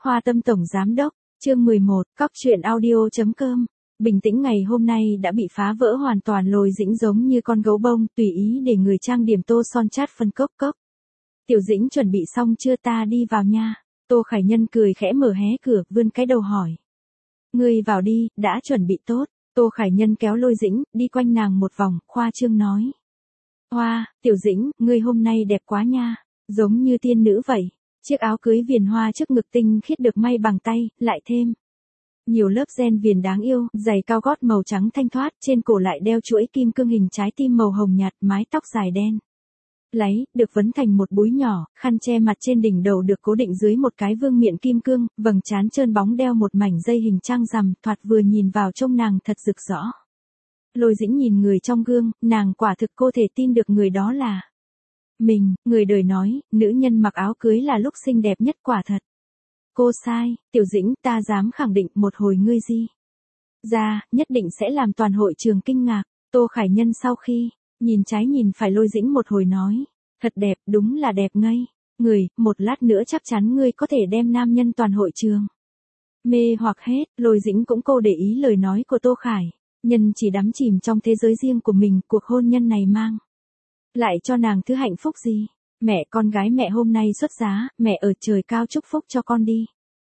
Hoa Tâm Tổng Giám Đốc, chương 11, Cóc truyện audio.com. Bình tĩnh ngày hôm nay đã bị phá vỡ hoàn toàn. Lôi Dĩnh giống như con gấu bông, tùy ý để người trang điểm tô son chát phân cốc cốc. Tiểu Dĩnh chuẩn bị xong chưa, ta đi vào nha. Tô Khải Nhân cười khẽ mở hé cửa, vươn cái đầu hỏi. Ngươi vào đi, đã chuẩn bị tốt. Tô Khải Nhân kéo Lôi Dĩnh, đi quanh nàng một vòng, khoa trương nói. Hoa, Tiểu Dĩnh, ngươi hôm nay đẹp quá nha, giống như tiên nữ vậy. Chiếc áo cưới viền hoa trước ngực tinh khiết được may bằng tay, lại thêm nhiều lớp ren viền đáng yêu, giày cao gót màu trắng thanh thoát, trên cổ lại đeo chuỗi kim cương hình trái tim màu hồng nhạt, mái tóc dài đen láy, được vấn thành một búi nhỏ, khăn che mặt trên đỉnh đầu được cố định dưới một cái vương miện kim cương, vầng trán trơn bóng đeo một mảnh dây hình trăng rằm, thoạt vừa nhìn vào trông nàng thật rực rỡ. Lôi Dĩnh nhìn người trong gương, nàng quả thực cô thể tin được người đó là mình. Người đời nói, nữ nhân mặc áo cưới là lúc xinh đẹp nhất, quả thật. Cô sai, Tiểu Dĩnh, ta dám khẳng định một hồi ngươi di ra, nhất định sẽ làm toàn hội trường kinh ngạc. Tô Khải Nhân sau khi nhìn trái nhìn phải Lôi Dĩnh một hồi nói, thật đẹp, đúng là đẹp ngây. Người, một lát nữa chắc chắn ngươi có thể đem nam nhân toàn hội trường mê hoặc hết. Lôi Dĩnh cũng cô để ý lời nói của Tô Khải Nhân, chỉ đắm chìm trong thế giới riêng của mình. Cuộc hôn nhân này mang lại cho nàng thứ hạnh phúc gì? Mẹ con gái mẹ hôm nay xuất giá, mẹ ở trời cao chúc phúc cho con đi.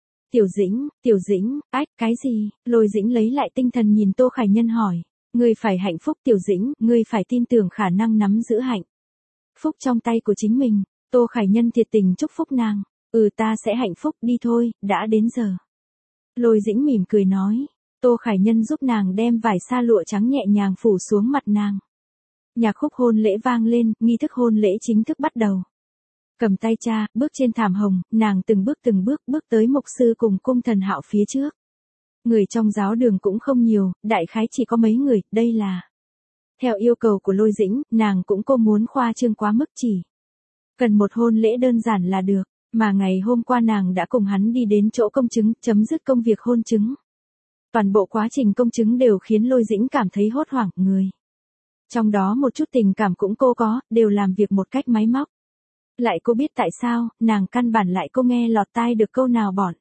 Tiểu Dĩnh, ách, cái gì? Lôi Dĩnh lấy lại tinh thần nhìn Tô Khải Nhân hỏi. Ngươi phải hạnh phúc Tiểu Dĩnh, ngươi phải tin tưởng khả năng nắm giữ hạnh phúc trong tay của chính mình. Tô Khải Nhân thiệt tình chúc phúc nàng. Ta sẽ hạnh phúc, đi thôi, đã đến giờ. Lôi Dĩnh mỉm cười nói. Tô Khải Nhân giúp nàng đem vải sa lụa trắng nhẹ nhàng phủ xuống mặt nàng. Nhạc khúc hôn lễ vang lên, nghi thức hôn lễ chính thức bắt đầu. Cầm tay cha, bước trên thảm hồng, nàng từng bước bước tới mục sư cùng cung thần Hạo phía trước. Người trong giáo đường cũng không nhiều, đại khái chỉ có mấy người, đây là theo yêu cầu của Lôi Dĩnh, nàng cũng cô muốn khoa trương quá mức, chỉ cần một hôn lễ đơn giản là được, mà ngày hôm qua nàng đã cùng hắn đi đến chỗ công chứng, chấm dứt công việc hôn chứng. Toàn bộ quá trình công chứng đều khiến Lôi Dĩnh cảm thấy hốt hoảng, người trong đó một chút tình cảm cũng cô có, đều làm việc một cách máy móc. Lại cô biết tại sao, nàng căn bản lại cô nghe lọt tai được câu nào bọn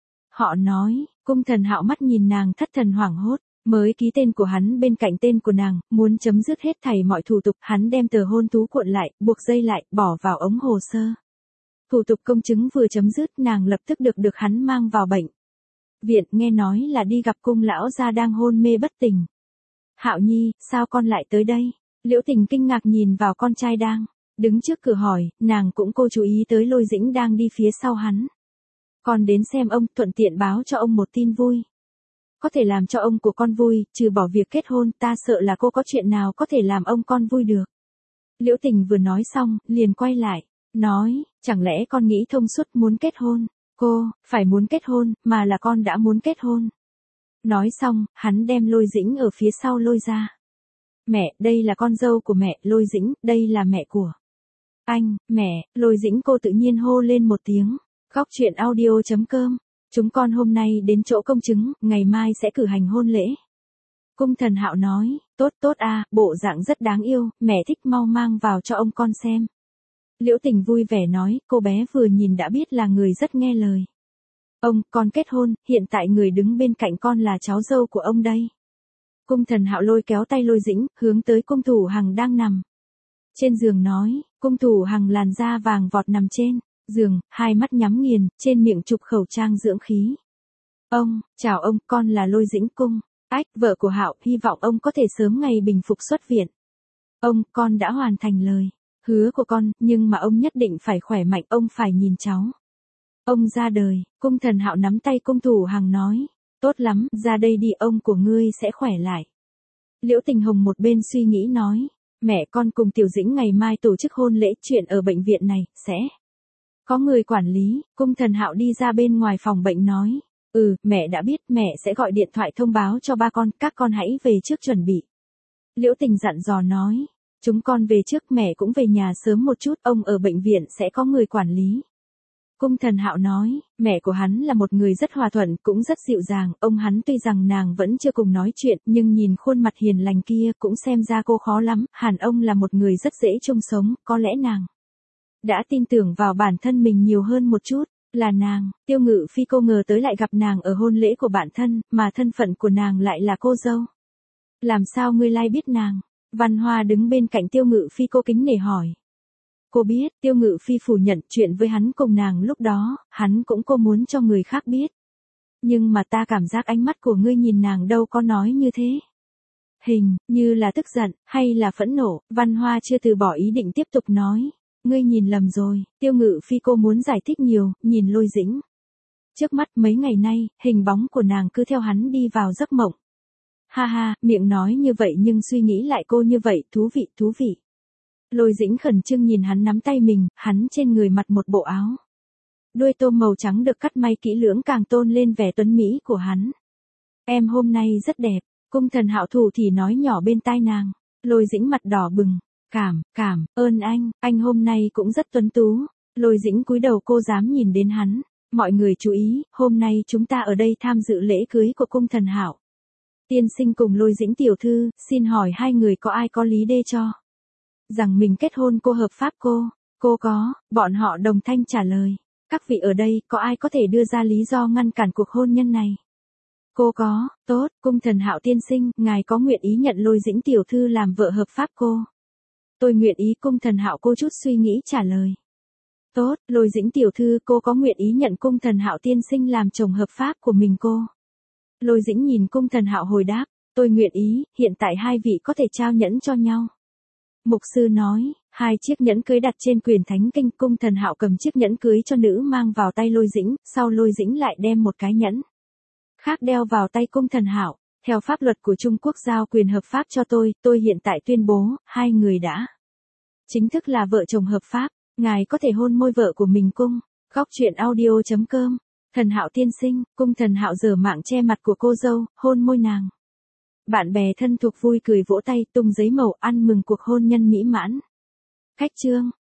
họ nói. Cung thần Hạo mắt nhìn nàng thất thần hoảng hốt, mới ký tên của hắn bên cạnh tên của nàng, muốn chấm dứt hết thảy mọi thủ tục. Hắn đem tờ hôn thú cuộn lại, buộc dây lại, bỏ vào ống hồ sơ. Thủ tục công chứng vừa chấm dứt, nàng lập tức được hắn mang vào bệnh viện, nghe nói là đi gặp cung lão gia đang hôn mê bất tỉnh. Hạo Nhi, sao con lại tới đây? Liễu Tình kinh ngạc nhìn vào con trai đang đứng trước cửa hỏi, nàng cũng cô chú ý tới Lôi Dĩnh đang đi phía sau hắn. Con đến xem ông, thuận tiện báo cho ông một tin vui. Có thể làm cho ông của con vui, trừ bỏ việc kết hôn, ta sợ là cô có chuyện nào có thể làm ông con vui được. Liễu Tình vừa nói xong, liền quay lại, nói, chẳng lẽ con nghĩ thông suốt muốn kết hôn? Cô, phải muốn kết hôn, mà là con đã muốn kết hôn. Nói xong, hắn đem Lôi Dĩnh ở phía sau lôi ra. Mẹ, đây là con dâu của mẹ. Lôi Dĩnh, đây là mẹ của anh. Mẹ. Lôi Dĩnh cô tự nhiên hô lên một tiếng. Cóc truyện audio.com. Chúng con hôm nay đến chỗ công chứng, ngày mai sẽ cử hành hôn lễ. Cung thần Hạo nói, tốt a, bộ dạng rất đáng yêu, mẹ thích, mau mang vào cho ông con xem. Liễu Tình vui vẻ nói, cô bé vừa nhìn đã biết là người rất nghe lời. Ông, con kết hôn, hiện tại người đứng bên cạnh con là cháu dâu của ông đây. Cung thần Hạo lôi kéo tay Lôi Dĩnh, hướng tới cung thủ Hằng đang nằm trên giường nói. Cung thủ Hằng làn da vàng vọt nằm trên giường, hai mắt nhắm nghiền, trên miệng chụp khẩu trang dưỡng khí. Ông, chào ông, con là Lôi Dĩnh Cung. Ách, vợ của Hạo, hy vọng ông có thể sớm ngày bình phục xuất viện. Ông, con đã hoàn thành lời hứa của con, nhưng mà ông nhất định phải khỏe mạnh, ông phải nhìn cháu ông ra đời. Cung thần Hạo nắm tay cung thủ Hằng nói, tốt lắm, ra đây đi, ông của ngươi sẽ khỏe lại. Liễu Tình Hồng một bên suy nghĩ nói, mẹ con cùng Tiểu Dĩnh ngày mai tổ chức hôn lễ, chuyện ở bệnh viện này, sẽ có người quản lý. Cung thần Hạo đi ra bên ngoài phòng bệnh nói, mẹ đã biết, mẹ sẽ gọi điện thoại thông báo cho ba con, các con hãy về trước chuẩn bị. Liễu Tình dặn dò nói, chúng con về trước, mẹ cũng về nhà sớm một chút, ông ở bệnh viện sẽ có người quản lý. Cung thần Hạo nói, mẹ của hắn là một người rất hòa thuận, cũng rất dịu dàng, ông hắn tuy rằng nàng vẫn chưa cùng nói chuyện, nhưng nhìn khuôn mặt hiền lành kia cũng xem ra cô khó lắm, hẳn ông là một người rất dễ chung sống, có lẽ nàng đã tin tưởng vào bản thân mình nhiều hơn một chút. Là nàng, Tiêu Ngự Phi cô ngờ tới lại gặp nàng ở hôn lễ của bạn thân, mà thân phận của nàng lại là cô dâu. Làm sao ngươi lai biết nàng? Văn Hoa đứng bên cạnh Tiêu Ngự Phi cô kính nể hỏi. Cô biết, Tiêu Ngự Phi phủ nhận chuyện với hắn cùng nàng lúc đó, hắn cũng cô muốn cho người khác biết. Nhưng mà ta cảm giác ánh mắt của ngươi nhìn nàng đâu có nói như thế. Hình, như là tức giận, hay là phẫn nộ, Văn Hoa chưa từ bỏ ý định tiếp tục nói. Ngươi nhìn lầm rồi, Tiêu Ngự Phi cô muốn giải thích nhiều, nhìn Lôi Dĩnh. Trước mắt mấy ngày nay, hình bóng của nàng cứ theo hắn đi vào giấc mộng. Ha ha, miệng nói như vậy nhưng suy nghĩ lại cô như vậy, thú vị, thú vị. Lôi Dĩnh khẩn trương nhìn hắn nắm tay mình, hắn trên người mặc một bộ áo. Đuôi tôm màu trắng được cắt may kỹ lưỡng càng tôn lên vẻ tuấn mỹ của hắn. Em hôm nay rất đẹp, Cung Thần Hạo thủ thì nói nhỏ bên tai nàng. Lôi Dĩnh mặt đỏ bừng. Cảm ơn anh hôm nay cũng rất tuấn tú. Lôi Dĩnh cúi đầu cô dám nhìn đến hắn. Mọi người chú ý, hôm nay chúng ta ở đây tham dự lễ cưới của Cung Thần Hạo. Tiên sinh cùng Lôi Dĩnh tiểu thư, xin hỏi hai người có ai có lý đê cho rằng mình kết hôn cô hợp pháp cô có, bọn họ đồng thanh trả lời. Các vị ở đây, có ai có thể đưa ra lý do ngăn cản cuộc hôn nhân này? Cô có, tốt, Cung Thần Hạo tiên sinh, ngài có nguyện ý nhận Lôi Dĩnh tiểu thư làm vợ hợp pháp cô? Tôi nguyện ý, Cung Thần Hạo cô chút suy nghĩ trả lời. Tốt, Lôi Dĩnh tiểu thư cô có nguyện ý nhận Cung Thần Hạo tiên sinh làm chồng hợp pháp của mình cô? Lôi Dĩnh nhìn Cung Thần Hạo hồi đáp, tôi nguyện ý, hiện tại hai vị có thể trao nhẫn cho nhau. Mục sư nói, hai chiếc nhẫn cưới đặt trên quyền thánh kinh. Cung Thần Hạo cầm chiếc nhẫn cưới cho nữ mang vào tay Lôi Dĩnh, sau Lôi Dĩnh lại đem một cái nhẫn khác đeo vào tay Cung Thần Hạo. Theo pháp luật của Trung Quốc giao quyền hợp pháp cho tôi hiện tại tuyên bố, hai người đã chính thức là vợ chồng hợp pháp, ngài có thể hôn môi vợ của mình cung. Góc truyện audio.com. Thần Hạo tiên sinh, Cung Thần Hạo giở mạng che mặt của cô dâu, hôn môi nàng. Bạn bè thân thuộc vui cười vỗ tay tung giấy màu ăn mừng cuộc hôn nhân mỹ mãn. Cách chương